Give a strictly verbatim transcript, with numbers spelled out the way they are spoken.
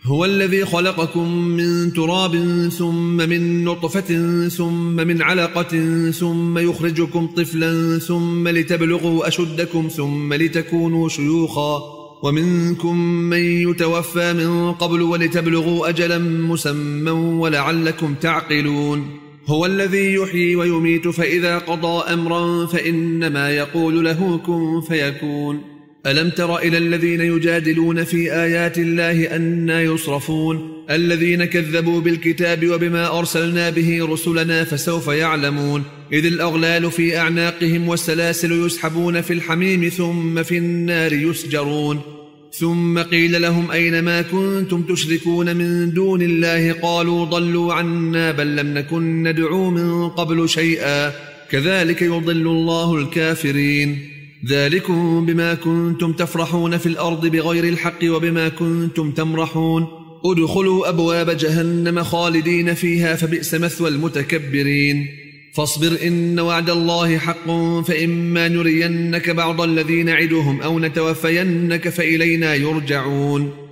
هو الذي خلقكم من تراب ثم من نطفة ثم من علقة ثم يخرجكم طفلا ثم لتبلغوا أشدكم ثم لتكونوا شيوخا ومنكم من يتوفى من قبل ولتبلغوا أجلا مسمى ولعلكم تعقلون هو الذي يحيي ويميت فإذا قضى أمرا فإنما يقول له كن فيكون ألم تر إلى الذين يجادلون في آيات الله أنى يصرفون الذين كذبوا بالكتاب وبما أرسلنا به رسلنا فسوف يعلمون إذ الأغلال في أعناقهم والسلاسل يسحبون في الحميم ثم في النار يسجرون ثم قيل لهم أين ما كنتم تشركون من دون الله قالوا ضلوا عنا بل لم نكن ندعو من قبل شيئا كذلك يضل الله الكافرين ذلكم بما كنتم تفرحون في الأرض بغير الحق وبما كنتم تمرحون ادخلوا أبواب جهنم خالدين فيها فبئس مثوى المتكبرين فاصبر إن وعد الله حق فإما نرينك بعض الذي نعدهم أو نتوفينك فإلينا يرجعون